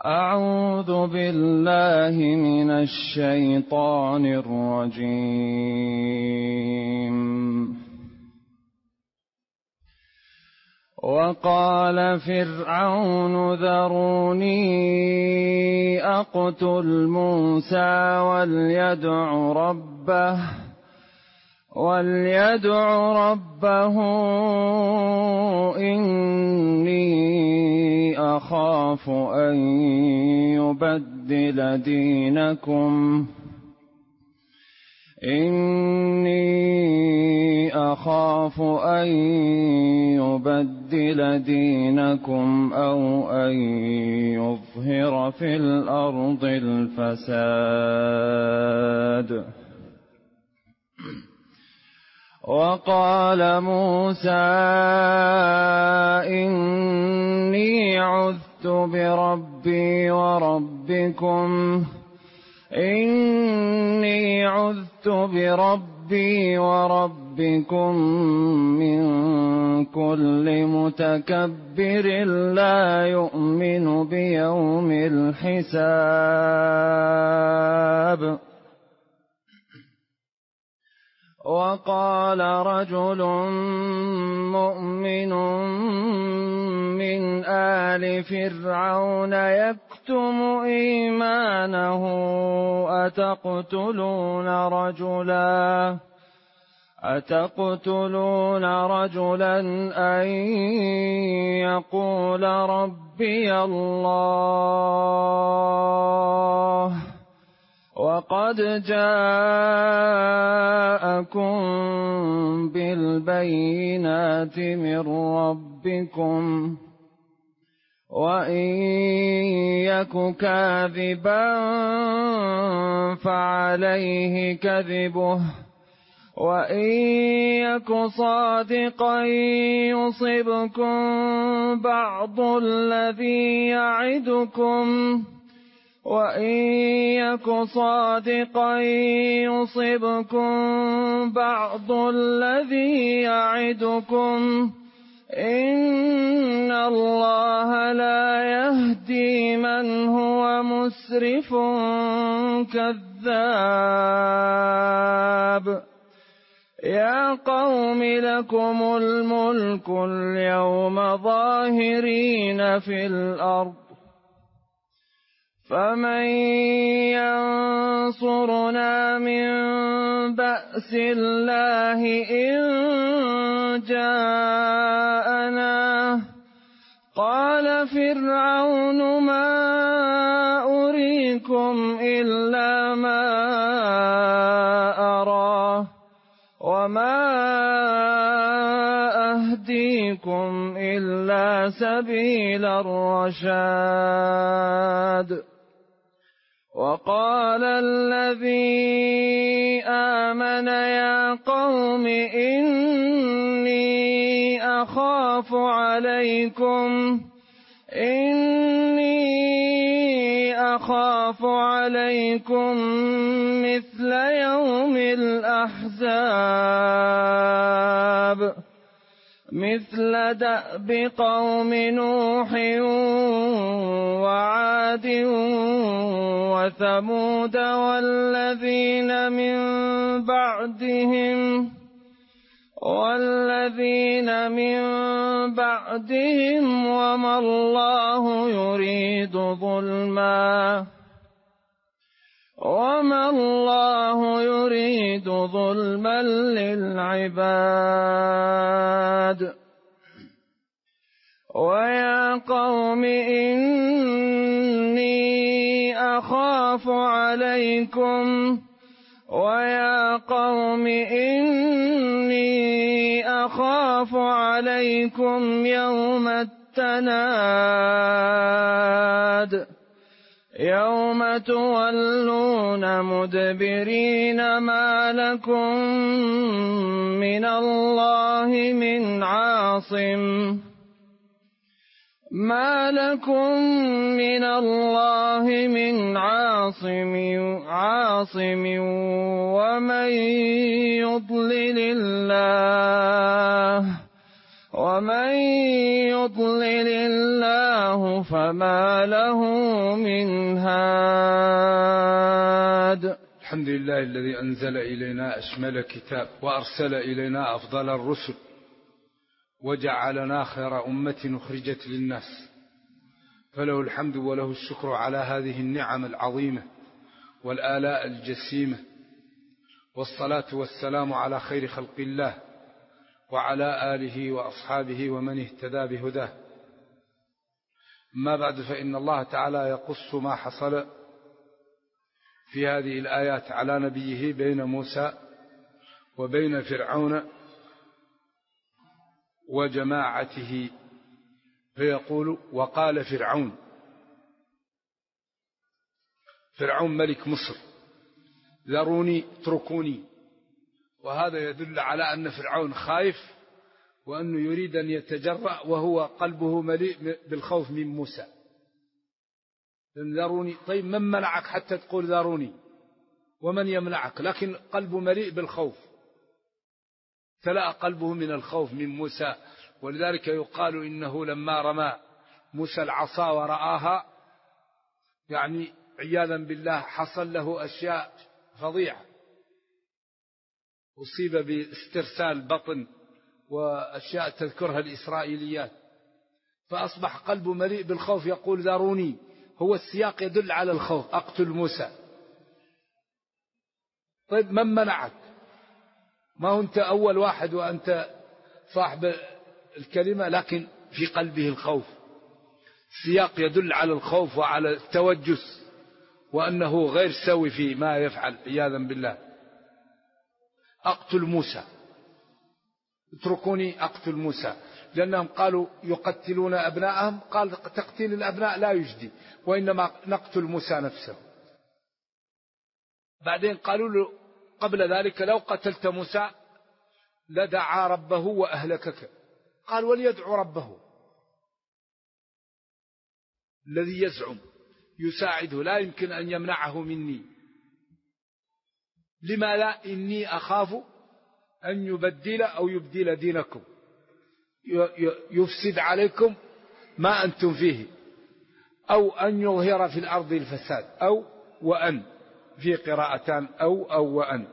أعوذ بالله من الشيطان الرجيم. وقال فرعون ذروني أقتل موسى وليدع ربه إني أخاف أن يبدل دينكم أو أن يظهر في الأرض الفساد. وقال موسى إني عذت بربي وربكم من كل متكبر لا يؤمن بيوم الحساب. وقال رجل مؤمن من آل فرعون يكتم إيمانه أتقتلون رجلا أن يقول ربي الله وقد جاءكم بالبينات من ربكم وإن يك كاذبا فعليه كذبه وإن يك صادقا يصبكم بعض الذي يعدكم إن الله لا يهدي من هو مسرف كذاب. يا قوم لكم الملك اليوم ظاهرين في الأرض فمن ينصرنا من بأس الله إن جاءنا. قال فرعون ما أريكم إلا ما أرى وما أهديكم إلا سبيل الرشاد. وقال الذي آمن يا قوم إني أخاف عليكم مثل يوم الأحزاب مثل دأب قوم نوح وعاد وثمود والذين من بعدهم وما الله يريد ظلما للعباد. ويا قوم إني أخاف عليكم يوم التناد يوم تولون مدبرين ما لكم من الله من عاصم ومن ومن يضلل الله فما له من هاد. الحمد لله الذي أنزل إلينا أشمل كتاب وأرسل إلينا أفضل الرسل وجعلنا خير أمة أخرجت للناس، فله الحمد وله الشكر على هذه النعم العظيمة والآلاء الجسيمة، والصلاة والسلام على خير خلق الله وعلى آله وأصحابه ومن اهتدى بهداه. ما بعد، فإن الله تعالى يقص ما حصل في هذه الآيات على نبيه بين موسى وبين فرعون وجماعته، فيقول: وقال فرعون ملك مصر: ذروني اتركوني. وهذا يدل على أن فرعون خايف وأنه يريد أن يتجرأ، وهو قلبه مليء بالخوف من موسى. ذروني، طيب من منعك حتى تقول ذروني؟ ومن يمنعك؟ لكن قلبه مليء بالخوف، تلأ قلبه من الخوف من موسى. ولذلك يقال إنه لما رمى موسى العصا ورآها، يعني عياذا بالله، حصل له أشياء فظيعة، أصيب باسترسال بطن وأشياء تذكرها الإسرائيليات، فأصبح قلبه مليء بالخوف، يقول ذروني. هو السياق يدل على الخوف، أقتل موسى. طيب من منعك؟ ما هو أنت أول واحد وأنت صاحب الكلمة، لكن في قلبه الخوف. السياق يدل على الخوف وعلى التوجس، وأنه غير سوي في ما يفعل عياذا بالله. أقتل موسى، اتركوني أقتل موسى، لأنهم قالوا يقتلون أبناءهم، قال تقتيل الأبناء لا يجدي، وإنما نقتل موسى نفسه. بعدين قالوا له قبل ذلك: لو قتلت موسى لدعا ربه وأهلكك. قال: وليدعو ربه. الذي يزعم يساعده لا يمكن أن يمنعه مني. لما لا؟ إني أخاف أن يبدل أو يبدل دينكم، يفسد عليكم ما أنتم فيه، أو أن يظهر في الأرض الفساد، أو وأن، في قراءتان أو وأن.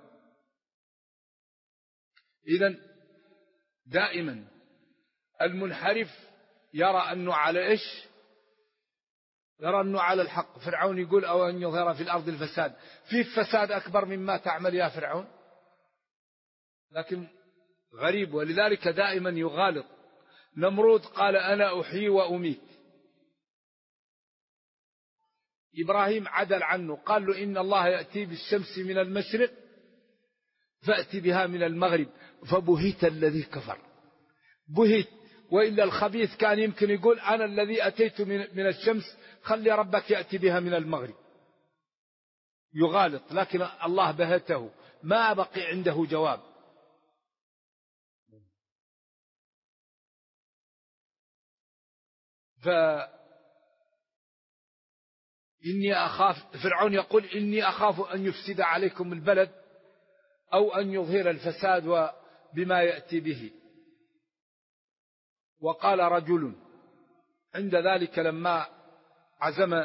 إذن دائما المنحرف يرى أنه على إيش؟ يرى أنه على الحق. فرعون يقول: أو أن يظهر في الأرض الفساد. في فساد أكبر مما تعمل يا فرعون؟ لكن غريب، ولذلك دائما يغالط. نمرود قال: أنا أحيي وأميت. إبراهيم عدل عنه، قال له: إن الله يأتي بالشمس من المشرق فأتي بها من المغرب. فبهت الذي كفر، بهت. وإلا الخبيث كان يمكن يقول: أنا الذي أتيت من الشمس، خلي ربك يأتي بها من المغرب. يغالط، لكن الله بهته، ما بقي عنده جواب. إني أخاف، فرعون يقول: إني أخاف أن يفسد عليكم البلد، أو أن يظهر الفساد بما يأتي به. وقال رجل عند ذلك لما عزم،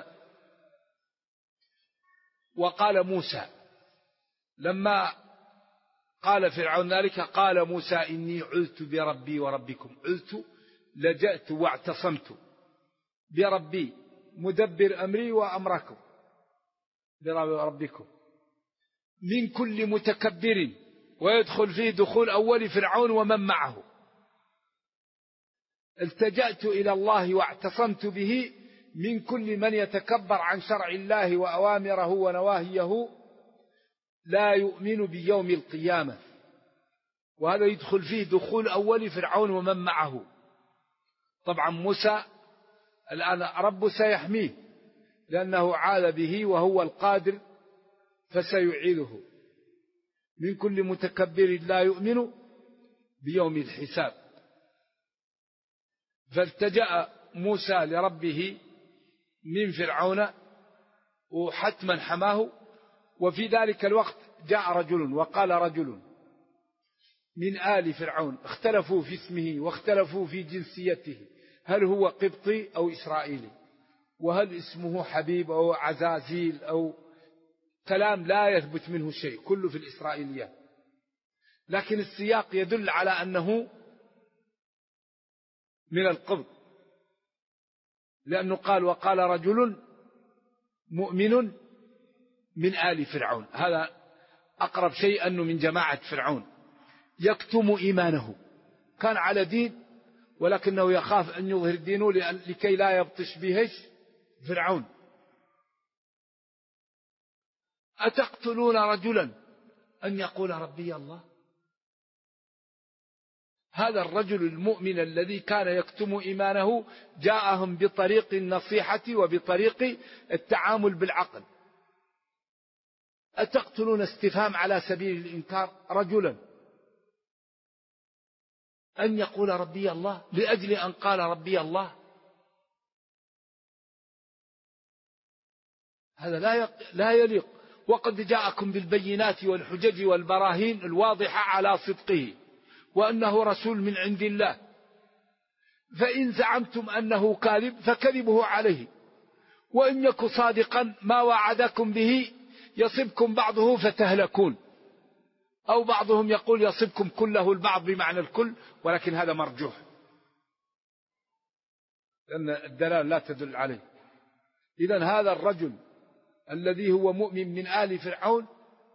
وقال موسى لما قال فرعون ذلك، قال موسى: إني عذت بربي وربكم. عذت، لجأت واعتصمت بربي مدبر أمري وأمركم، بربكم، من كل متكبر. ويدخل فيه دخول أول فرعون ومن معه. التجأت إلى الله واعتصمت به من كل من يتكبر عن شرع الله وأوامره ونواهيه، لا يؤمن بيوم القيامة. وهذا يدخل فيه دخول أول فرعون ومن معه. طبعا موسى الآن رب سيحميه، لأنه عاد به وهو القادر، فسيعيده. من كل متكبر لا يؤمن بيوم الحساب. فالتجأ موسى لربه من فرعون، وحتما حماه. وفي ذلك الوقت جاء رجل وقال رجل: من آل فرعون اختلفوا في اسمه واختلفوا في جنسيته، هل هو قبطي أو إسرائيلي، وهل اسمه حبيب أو عزازيل أو كلام لا يثبت منه شيء، كله في الإسرائيليات. لكن السياق يدل على أنه من القبط، لأنه قال وقال رجل مؤمن من آل فرعون، هذا أقرب شيء أنه من جماعة فرعون، يكتم إيمانه، كان على دين ولكنه يخاف أن يظهر دينه لكي لا يبطش به فرعون. أتقتلون رجلا أن يقول ربي الله؟ هذا الرجل المؤمن الذي كان يكتم إيمانه جاءهم بطريق النصيحة وبطريق التعامل بالعقل. أتقتلون استفهام على سبيل الإنكار رجلا أن يقول ربي الله لأجل أن قال ربي الله؟ هذا لا يليق. وقد جاءكم بالبينات والحجج والبراهين الواضحة على صدقه وأنه رسول من عند الله، فإن زعمتم أنه كاذب فكذبه عليه، وإن يك صادقا ما وعدكم به يصبكم بعضه فتهلكون، أو بعضهم يقول يصبكم كله البعض بمعنى الكل، ولكن هذا مرجوح لأن الدلالة لا تدل عليه. إذن هذا الرجل الذي هو مؤمن من آل فرعون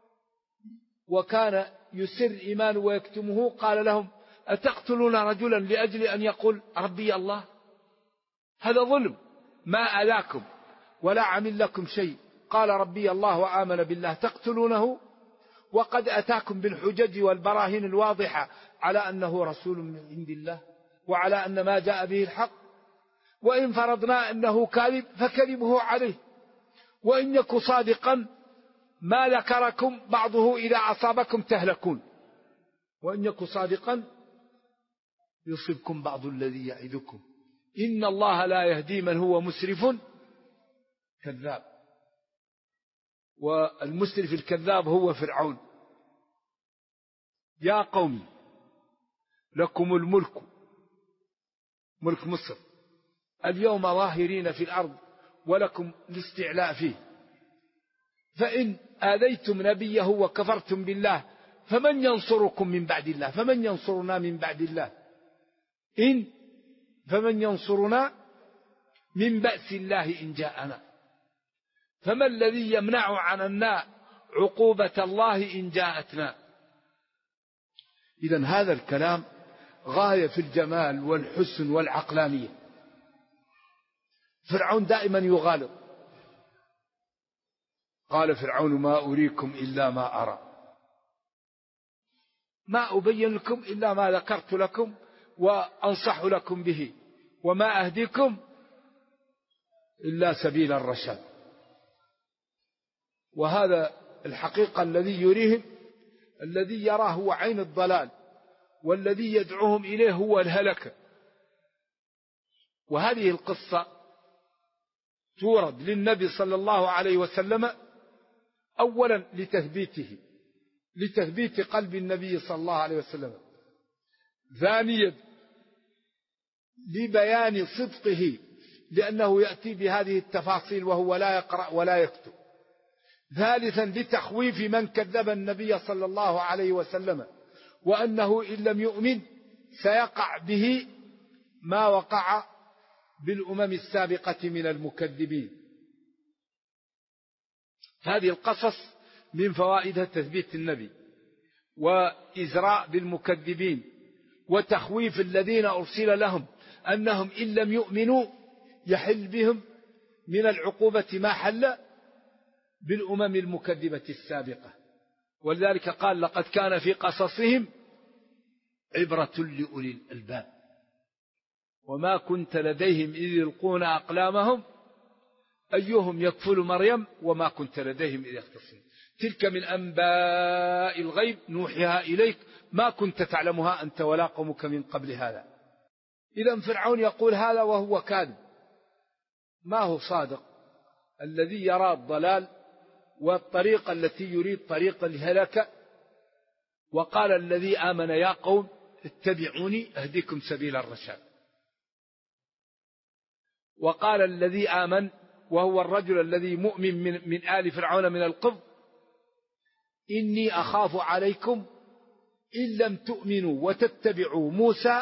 وكان يسر إيمانه ويكتمه قال لهم أتقتلون رجلا لأجل أن يقول ربي الله؟ هذا ظلم، ما ألاكم ولا عمل لكم شيء، قال ربي الله وآمن بالله، تقتلونه وقد أتاكم بالحجج والبراهين الواضحة على أنه رسول من عند الله وعلى أن ما جاء به الحق، وإن فرضنا أنه كاذب فكذبه عليه، وإن يك صادقا ما ذكركم بعضه إذا أصابكم تهلكون، وإن يك صادقا يصبكم بعض الذي يعدكم، إن الله لا يهدي من هو مسرف كذاب. والمسرف الكذاب هو فرعون. يا قوم لكم الملك، ملك مصر، اليوم ظاهرين في الأرض ولكم الاستعلاء فيه، فإن آذيتم نبيه وكفرتم بالله فمن ينصركم من بعد الله؟ فمن ينصرنا من بعد الله؟ فمن ينصرنا من بأس الله إن جاءنا؟ فما الذي يمنع عنا عقوبة الله إن جاءتنا؟ إذن هذا الكلام غاية في الجمال والحسن والعقلانية. فرعون دائما يغالط، قال فرعون ما أريكم إلا ما أرى، ما أبين لكم إلا ما ذكرت لكم وأنصح لكم به، وما أهديكم إلا سبيل الرشاد. وهذا الحقيقة الذي يريهم، الذي يراه هو عين الضلال، والذي يدعوهم إليه هو الهلكة. وهذه القصة تورد للنبي صلى الله عليه وسلم أولا لتثبيت قلب النبي صلى الله عليه وسلم، ثانيا لبيان صدقه لأنه يأتي بهذه التفاصيل وهو لا يقرأ ولا يكتب، ثالثا لتخويف من كذب النبي صلى الله عليه وسلم وأنه إن لم يؤمن سيقع به ما وقع بالأمم السابقة من المكذبين. هذه القصص من فوائدها تثبيت النبي وإزراء بالمكذبين وتخويف الذين أرسل لهم أنهم إن لم يؤمنوا يحل بهم من العقوبة ما حل بالأمم المكذبة السابقة. ولذلك قال لقد كان في قصصهم عبرة لأولي الألباب وما كنت لديهم إذ يلقون أقلامهم أيهم يكفل مريم وما كنت لديهم إذ يختصمون تلك من أنباء الغيب نوحيها إليك ما كنت تعلمها أنت ولا قومك من قبل هذا. إذا فرعون يقول هذا وهو كاذب، ما هو صادق. الذي يرى الضلال والطريقة التي يريد طريق الهلكة وقال الذي آمن يا قوم اتبعوني أهدكم سبيل الرشاد. وقال الذي آمن وهو الرجل الذي مؤمن من آل فرعون من القبط إني أخاف عليكم إن لم تؤمنوا وتتبعوا موسى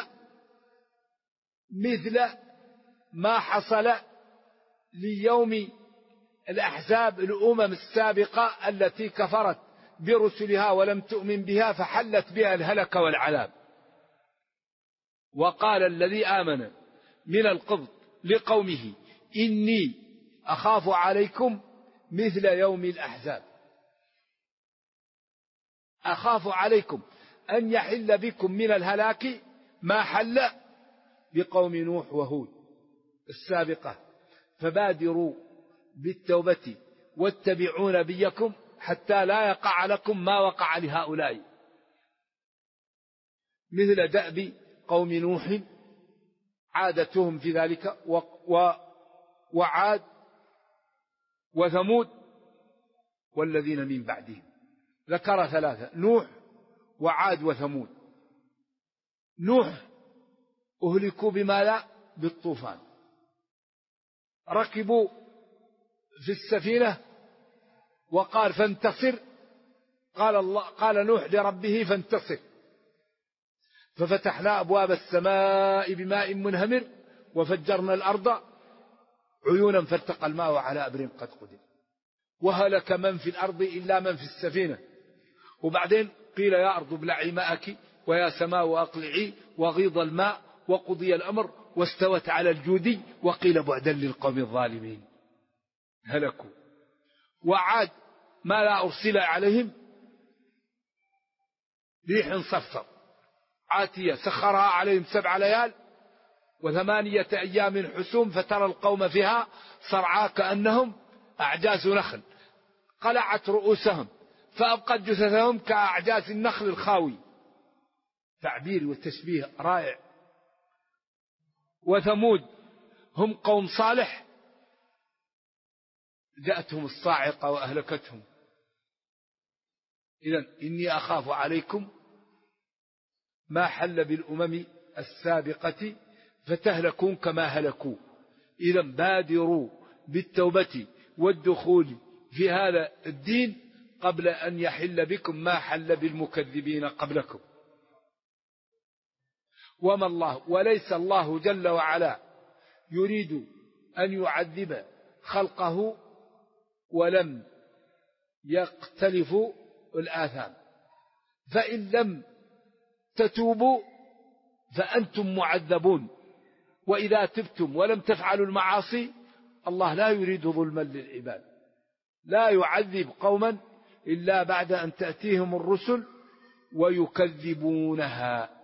مثل ما حصل ليوم الأحزاب الأمم السابقة التي كفرت برسلها ولم تؤمن بها فحلت بها الهلك والعذاب. وقال الذي آمن من القبط لقومه إني أخاف عليكم مثل يوم الأحزاب. أخاف عليكم أن يحل بكم من الهلاك ما حل بقوم نوح وهود السابقة، فبادروا بالتوبة واتبعوا نبيكم حتى لا يقع لكم ما وقع لهؤلاء، مثل دأب قوم نوح عادتهم في ذلك، وعاد وثمود والذين من بعدهم. ذكر ثلاثة: نوح وعاد وثمود. نوح أهلكوا بما لا بالطوفان، ركبوا في السفينة وقال فانتصر، قال نوح لربه فانتصر، ففتحنا أبواب السماء بماء منهمر وفجرنا الأرض عيونا فالتقى الماء على أمر قد قدر، وهلك من في الأرض إلا من في السفينة. وبعدين قيل يا أرض ابلعي ماءك ويا سماء أقلعي وغيض الماء وقضي الأمر واستوت على الجودي وقيل بعدا للقوم الظالمين. هلكوا. وعاد ما لا أرسل عليهم ريح صرصر عاتية سخرها عليهم 7 ليال و8 أيام حسوم فترى القوم فيها صرعى كأنهم أعجاز نخل، قلعت رؤوسهم فأبقت جثثهم كأعجاز النخل الخاوي. تعبير وتشبيه رائع. وثمود هم قوم صالح جاءتهم الصاعقة وأهلكتهم. إذن إني أخاف عليكم ما حل بالأمم السابقة فتهلكون كما هلكوا. إذن بادروا بالتوبة والدخول في هذا الدين قبل أن يحل بكم ما حل بالمكذبين قبلكم. وما الله وليس الله جل وعلا يريد أن يعذب خلقه ولم يختلفوا الآثام، فإن لم تتوبوا فأنتم معذبون، وإذا تبتم ولم تفعلوا المعاصي الله لا يريد ظلما للعباد، لا يعذب قوما إلا بعد أن تأتيهم الرسل ويكذبونها.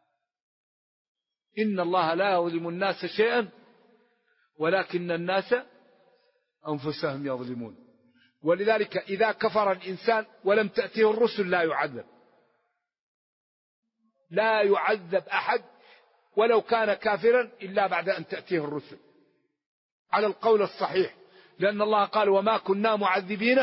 إن الله لا يظلم الناس شيئا ولكن الناس أنفسهم يظلمون. ولذلك إذا كفر الإنسان ولم تأتيه الرسل لا يعذب، لا يعذب أحد ولو كان كافرا إلا بعد أن تأتيه الرسل على القول الصحيح، لأن الله قال وما كنا معذبين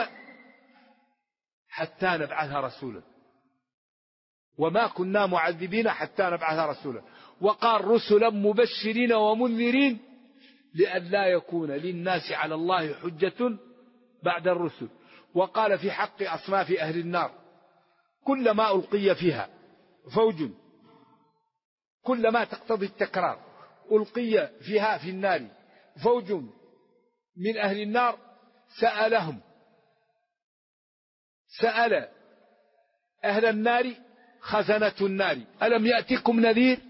حتى نبعث رسولا، وما كنا معذبين حتى نبعث رسولا. وقال رسلا مبشرين ومنذرين لئلا يكون للناس على الله حجة بعد الرسل. وقال في حق أصناف أهل النار كلما ألقي فيها فوج، كلما تقتضي التكرار، ألقي فيها في النار فوج من أهل النار سأل أهل النار خزنة النار ألم يأتكم نذير؟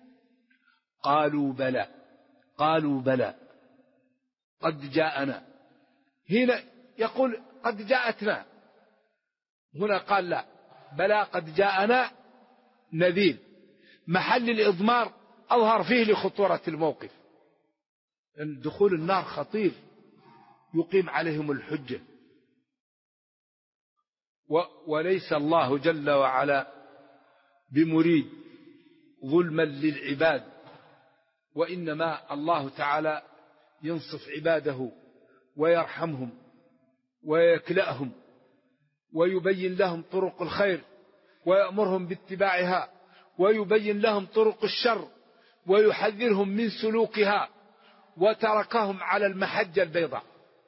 قالوا بلى قد جاءنا. هنا يقول قد جاءتنا، هنا قال لا بلى قد جاءنا نذير. محل الإضمار أظهر فيه لخطورة الموقف، أن دخول النار خطير يقيم عليهم الحجة. وليس الله جل وعلا بمريد ظلما للعباد، وإنما الله تعالى ينصف عباده ويرحمهم ويكلأهم ويبين لهم طرق الخير ويأمرهم باتباعها ويبين لهم طرق الشر ويحذرهم من سلوكها، وتركهم على المحجة البيضاء.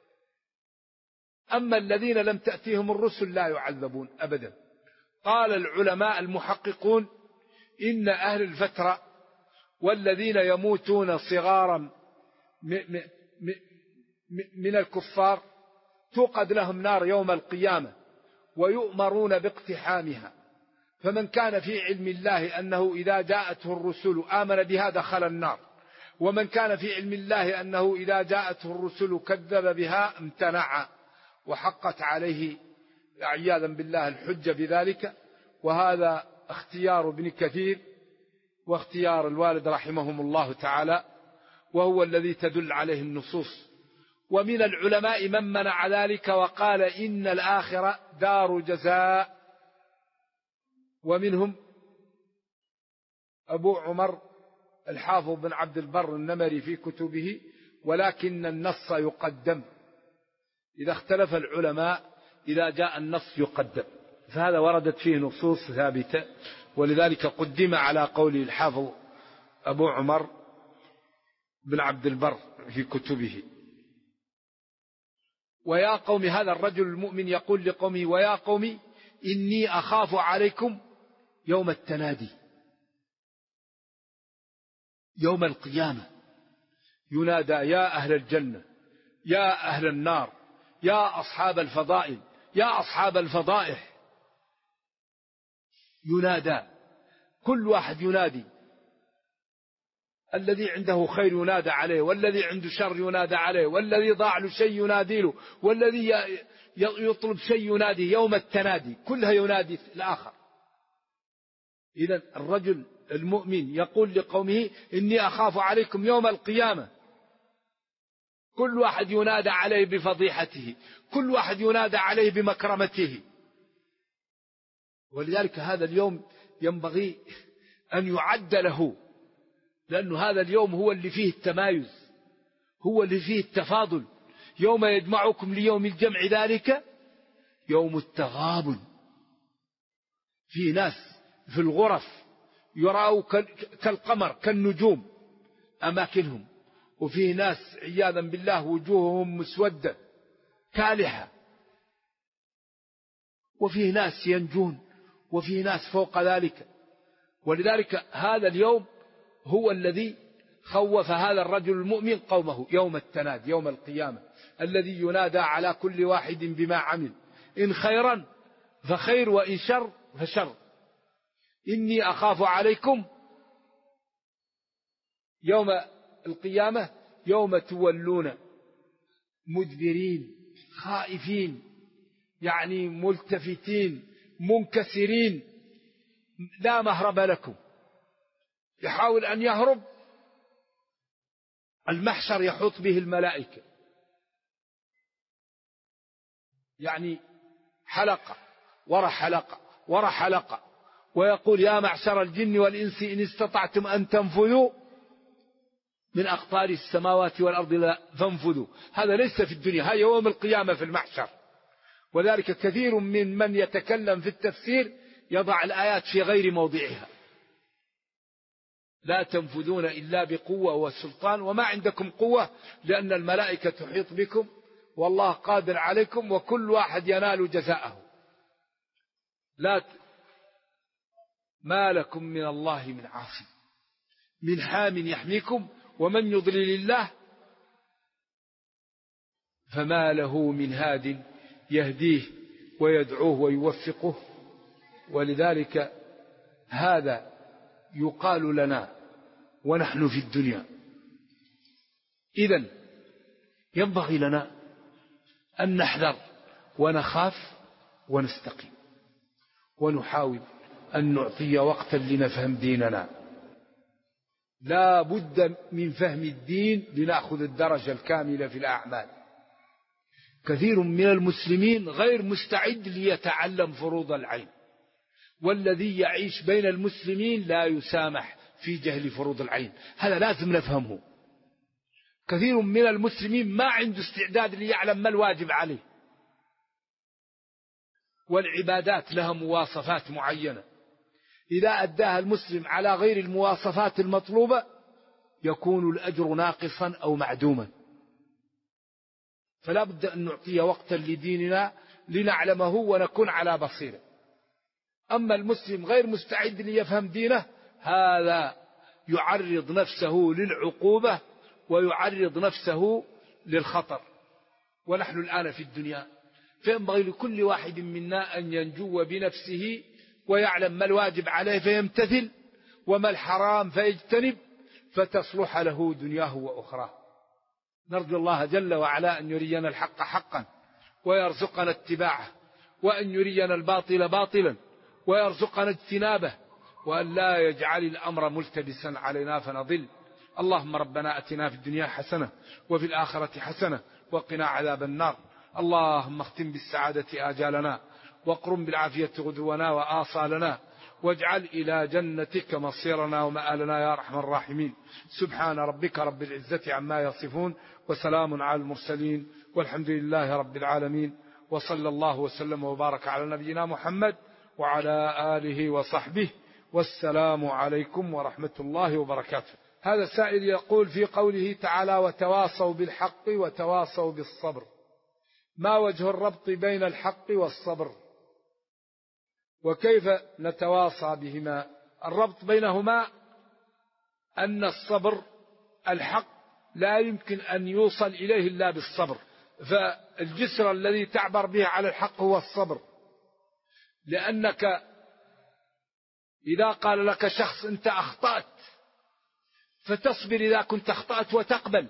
أما الذين لم تأتيهم الرسل لا يعذبون أبدا. قال العلماء المحققون إن أهل الفترة والذين يموتون صغارا من الكفار توقد لهم نار يوم القيامة ويؤمرون باقتحامها، فمن كان في علم الله أنه إذا جاءته الرسل آمن بها دخل النار، ومن كان في علم الله أنه إذا جاءته الرسل كذب بها امتنع وحقت عليه عياذا بالله الحجة بذلك. وهذا اختيار ابن كثير واختيار الوالد رحمهم الله تعالى، وهو الذي تدل عليه النصوص. ومن العلماء من منع ذلك وقال إن الآخرة دار جزاء، ومنهم أبو عمر الحافظ بن عبد البر النمري في كتبه، ولكن النص يقدم. إذا اختلف العلماء إذا جاء النص يقدم، فهذا وردت فيه نصوص ثابتة، ولذلك قدم على قول الحافظ أبو عمر بن عبد البر في كتبه. ويا قوم، هذا الرجل المؤمن يقول لقومه: ويا قوم إني أخاف عليكم يوم التنادي، يوم القيامة ينادى يا أهل الجنة، يا أهل النار، يا أصحاب الفضائل، يا أصحاب الفضائح. ينادى، كل واحد ينادي، الذي عنده خير ينادى عليه، والذي عنده شر ينادى عليه، والذي ضاع له شيء ينادي له، والذي يطلب شيء ينادي. يوم التنادي كلها ينادي الآخر. إذن الرجل المؤمن يقول لقومه: إني أخاف عليكم يوم القيامة. كل واحد ينادى عليه بفضيحته، كل واحد ينادى عليه بمكرمته. ولذلك هذا اليوم ينبغي أن يعد له، لأن هذا اليوم هو اللي فيه التمايز، هو اللي فيه التفاضل. يوم يجمعكم ليوم الجمع، ذلك يوم التغابن. في ناس في الغرف يروا كالقمر كالنجوم أماكنهم، وفيه ناس عياذا بالله وجوههم مسودة كالحة، وفيه ناس ينجون، وفيه ناس فوق ذلك. ولذلك هذا اليوم هو الذي خوف هذا الرجل المؤمن قومه، يوم التناد، يوم القيامة، الذي ينادى على كل واحد بما عمل، إن خيرا فخير وإن شر فشر. إني أخاف عليكم يوم القيامة يوم تولون مدبرين خائفين، يعني ملتفتين منكسرين، لا مهرب لكم. يحاول أن يهرب، المحشر يحوط به الملائكة، يعني حلقة ورا حلقة ورا حلقة، ويقول: يا معشر الجن والإنس إن استطعتم أن تنفذوا من أقطار السماوات والأرض لا فانفذوا. هذا ليس في الدنيا، هذا يوم القيامة في المحشر. وذلك كثير من يتكلم في التفسير يضع الآيات في غير موضعها. لا تنفذون إلا بقوة والسلطان، وما عندكم قوة لأن الملائكة تحيط بكم والله قادر عليكم، وكل واحد ينال جزاءه. ما لكم من الله من عاصم، من حام يحميكم، ومن يضلل الله فما له من هاد يهديه ويدعوه ويوفقه. ولذلك هذا يقال لنا ونحن في الدنيا. إذن ينبغي لنا أن نحذر ونخاف ونستقيم، ونحاول أن نعطي وقتا لنفهم ديننا. لا بد من فهم الدين لنأخذ الدرجة الكاملة في الأعمال. كثير من المسلمين غير مستعد ليتعلم فروض العين، والذي يعيش بين المسلمين لا يسامح في جهل فروض العين. هذا لازم نفهمه. كثير من المسلمين ما عنده استعداد ليعلم ما الواجب عليه، والعبادات لها مواصفات معينة، إذا أداها المسلم على غير المواصفات المطلوبة يكون الأجر ناقصا أو معدوما. فلا بد أن نعطي وقتا لديننا لنعلمه ونكون على بصيرة. أما المسلم غير مستعد ليفهم دينه هذا يعرض نفسه للعقوبة ويعرض نفسه للخطر. ونحن الآن في الدنيا فينبغي لكل واحد منا أن ينجو بنفسه ويعلم ما الواجب عليه فيمتثل وما الحرام فيجتنب فتصلح له دنياه وأخراه. نرجو الله جل وعلا أن يرينا الحق حقا ويرزقنا اتباعه، وأن يرينا الباطل باطلا ويرزقنا اجتنابه، وأن لا يجعل الأمر ملتبسا علينا فنضل. اللهم ربنا أتنا في الدنيا حسنة وفي الآخرة حسنة وقنا عذاب النار. اللهم اختم بالسعادة آجالنا واقرم بالعافية غدونا وآصالنا، واجعل إلى جنتك مصيرنا ومآلنا يا أرحم الراحمين. سبحان ربك رب العزة عما يصفون وسلام على المرسلين والحمد لله رب العالمين، وصلى الله وسلم وبارك على نبينا محمد وعلى آله وصحبه، والسلام عليكم ورحمة الله وبركاته. هذا سائل يقول في قوله تعالى وتواصوا بالحق وتواصوا بالصبر، ما وجه الربط بين الحق والصبر وكيف نتواصى بهما؟ الربط بينهما أن الصبر الحق لا يمكن أن يوصل إليه إلا بالصبر، فالجسر الذي تعبر به على الحق هو الصبر. لأنك إذا قال لك شخص أنت أخطأت فتصبر إذا كنت أخطأت وتقبل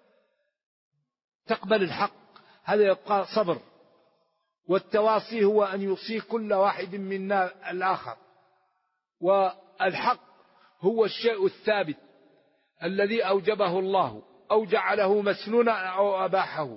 الحق، هذا يبقى صبر. والتواصي هو أن يوصي كل واحد منا الآخر، والحق هو الشيء الثابت الذي أوجبه الله أو جعله مسنونا أو أباحه.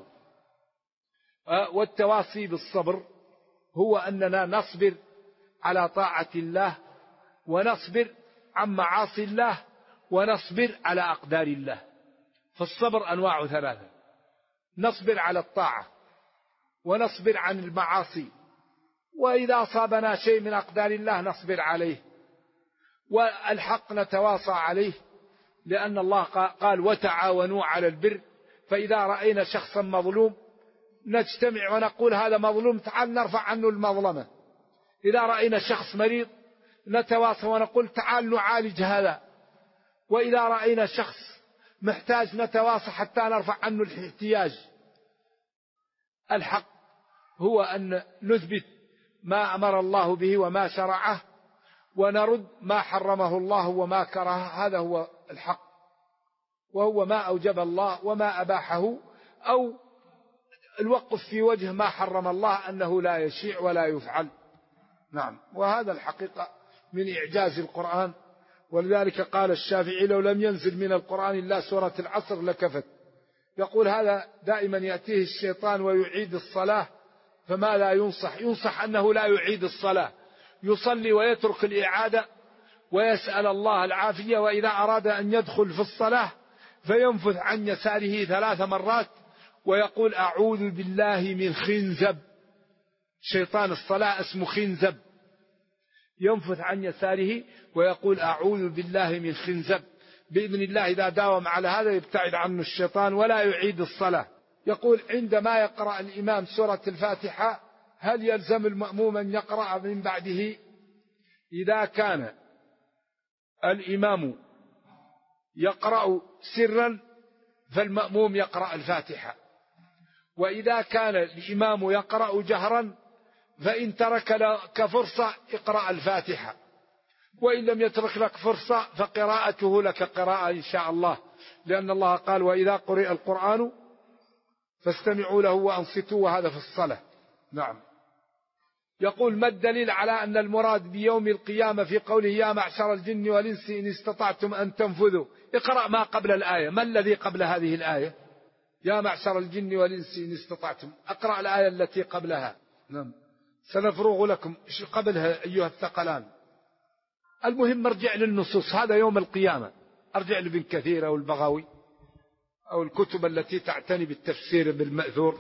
والتواصي بالصبر هو أننا نصبر على طاعة الله ونصبر عن معاصي الله ونصبر على أقدار الله. فالصبر أنواع ثلاثة: نصبر على الطاعة ونصبر عن المعاصي، وإذا أصابنا شيء من أقدار الله نصبر عليه. والحق نتواصى عليه لأن الله قال وتعاونوا على البر، فإذا رأينا شخصا مظلوم نجتمع ونقول هذا مظلوم تعال نرفع عنه المظلمة. إذا رأينا شخص مريض نتواصى ونقول تعال نعالج هذا. وإذا رأينا شخص محتاج نتواصى حتى نرفع عنه الاحتياج. الحق هو أن نثبت ما أمر الله به وما شرعه ونرد ما حرمه الله وما كرهه، هذا هو الحق، وهو ما أوجب الله وما أباحه، أو الوقف في وجه ما حرم الله أنه لا يشيع ولا يفعل. نعم، وهذا الحقيقة من إعجاز القرآن. ولذلك قال الشافعي لو لم ينزل من القرآن إلا سورة العصر لكفت. يقول هذا دائما يأتيه الشيطان ويعيد الصلاة، فما لا ينصح أنه لا يعيد الصلاة، يصلي ويترك الإعادة ويسأل الله العافية، وإذا أراد أن يدخل في الصلاة فينفث عن يساره 3 مرات ويقول أعوذ بالله من خنزب. شيطان الصلاة اسمه خنزب، ينفث عن يساره ويقول أعوذ بالله من خنزب. بإذن الله إذا داوم على هذا يبتعد عنه الشيطان ولا يعيد الصلاة. يقول عندما يقرأ الإمام سورة الفاتحة هل يلزم المأموم أن يقرأ من بعده؟ إذا كان الإمام يقرأ سرا فالمأموم يقرأ الفاتحة، وإذا كان الإمام يقرأ جهرا فإن ترك لك فرصة اقرأ الفاتحة، وإن لم يترك لك فرصة فقراءته لك قراءة إن شاء الله، لأن الله قال وإذا قرئ القرآن فاستمعوا له وأنصتوا، وهذا في الصلاة. نعم. يقول ما الدليل على أن المراد بيوم القيامة في قوله يا معشر الجن والإنس إن استطعتم أن تنفذوا؟ اقرأ ما قبل الآية، ما الذي قبل هذه الآية؟ يا معشر الجن والإنس إن استطعتم، أقرأ الآية التي قبلها. نعم. سنفرغ لكم قبلها أيها الثقلان. المهم ارجع للنصوص، هذا يوم القيامة، ارجع لابن كثير أو البغوي أو الكتب التي تعتني بالتفسير بالمأثور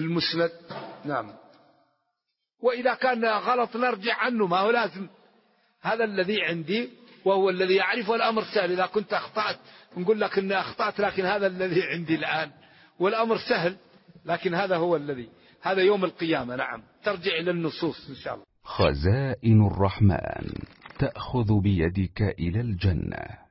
بالمسند. نعم. وإذا كان غلط نرجع عنه، ما هو لازم هذا الذي عندي وهو الذي يعرف، والأمر سهل. إذا كنت أخطأت نقول لك إني أخطأت، لكن هذا الذي عندي الآن، والأمر سهل، لكن هذا هو الذي، هذا يوم القيامة. نعم، ترجع إلى النصوص إن شاء الله. خزائن الرحمن تأخذ بيدك إلى الجنة.